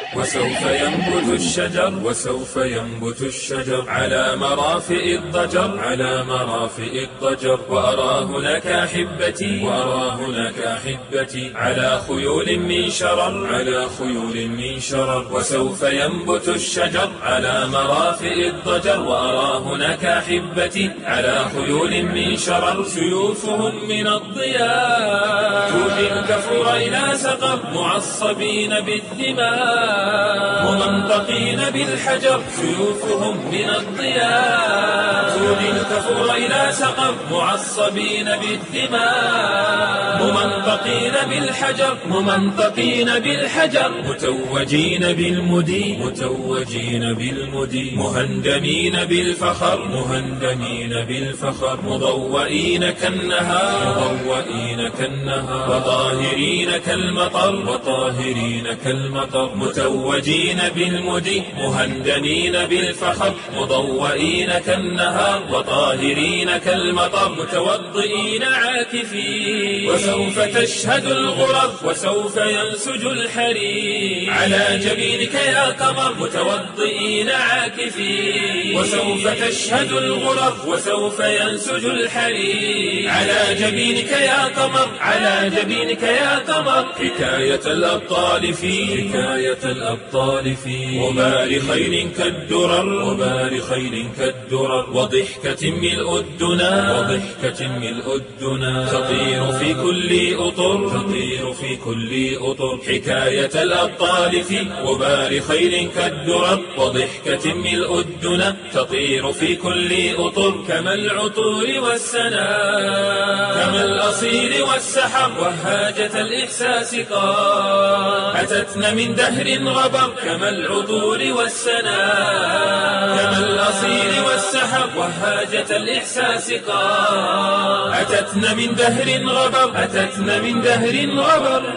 وسوف ينبت الشجر وسوف ينبت الشجر على مرافئ الضجر على مرافئ الضجر. وأراه لك أحبتي وأراه لك أحبتي على خيول من شرر على خيول من شرر. وسوف ينبت الشجر على مرافئ الضجر. وأراه لك أحبتي على خيول من شرر. سيوفهم من الضياء تودي الكفور إلى سقر معصبين بالدماء ممنطقين بالحجر. سيوفهم من الضياء تودي الكفور إلى سقر معصبين بالدماء ممنطقين بالحجر ممنطقين بالحجر. متوجين بالمدي متوجين بالمدي مهندمين بالفخر مهندمين بالفخر. مضوئين كالنهار مضوئين كالنهار. وطاهرين كالمطر وطاهرين كالمطر. متوجين بالمدي مهندمين بالفخر مضوئين كالنهار وطاهرين كالمطر. متوضئين عاكفين وسوف تشهد الغرر وسوف ينسج الحرير على جبينك يا قمر. متوضئين عاكفين وسوف تشهد الغرر وسوف ينسج الحرير على جبينك يا قمر على جبينك يا قمر. حكاية الأبطال في حكاية الأبطال في وبار خيل كالدرر وبار خيل كالدرر. وضحكة ملء الدنا وضحكة ملء الدنا. تطير في كل أطر تطير في كل أطر. حكاية الأبطال في وبار خيل كالدرر. وضحكة ملء الدنا تطير في كل أطر. كما العطور والسناء كما الأصيل والسحر. وهاجة الإحساس قام أتتنا من دهر غبر. كما العطور والسناء كما الأصيل والسحر. وهاجة الإحساس قام أتتنا من دهر غبر أتتنا من دهر غبر.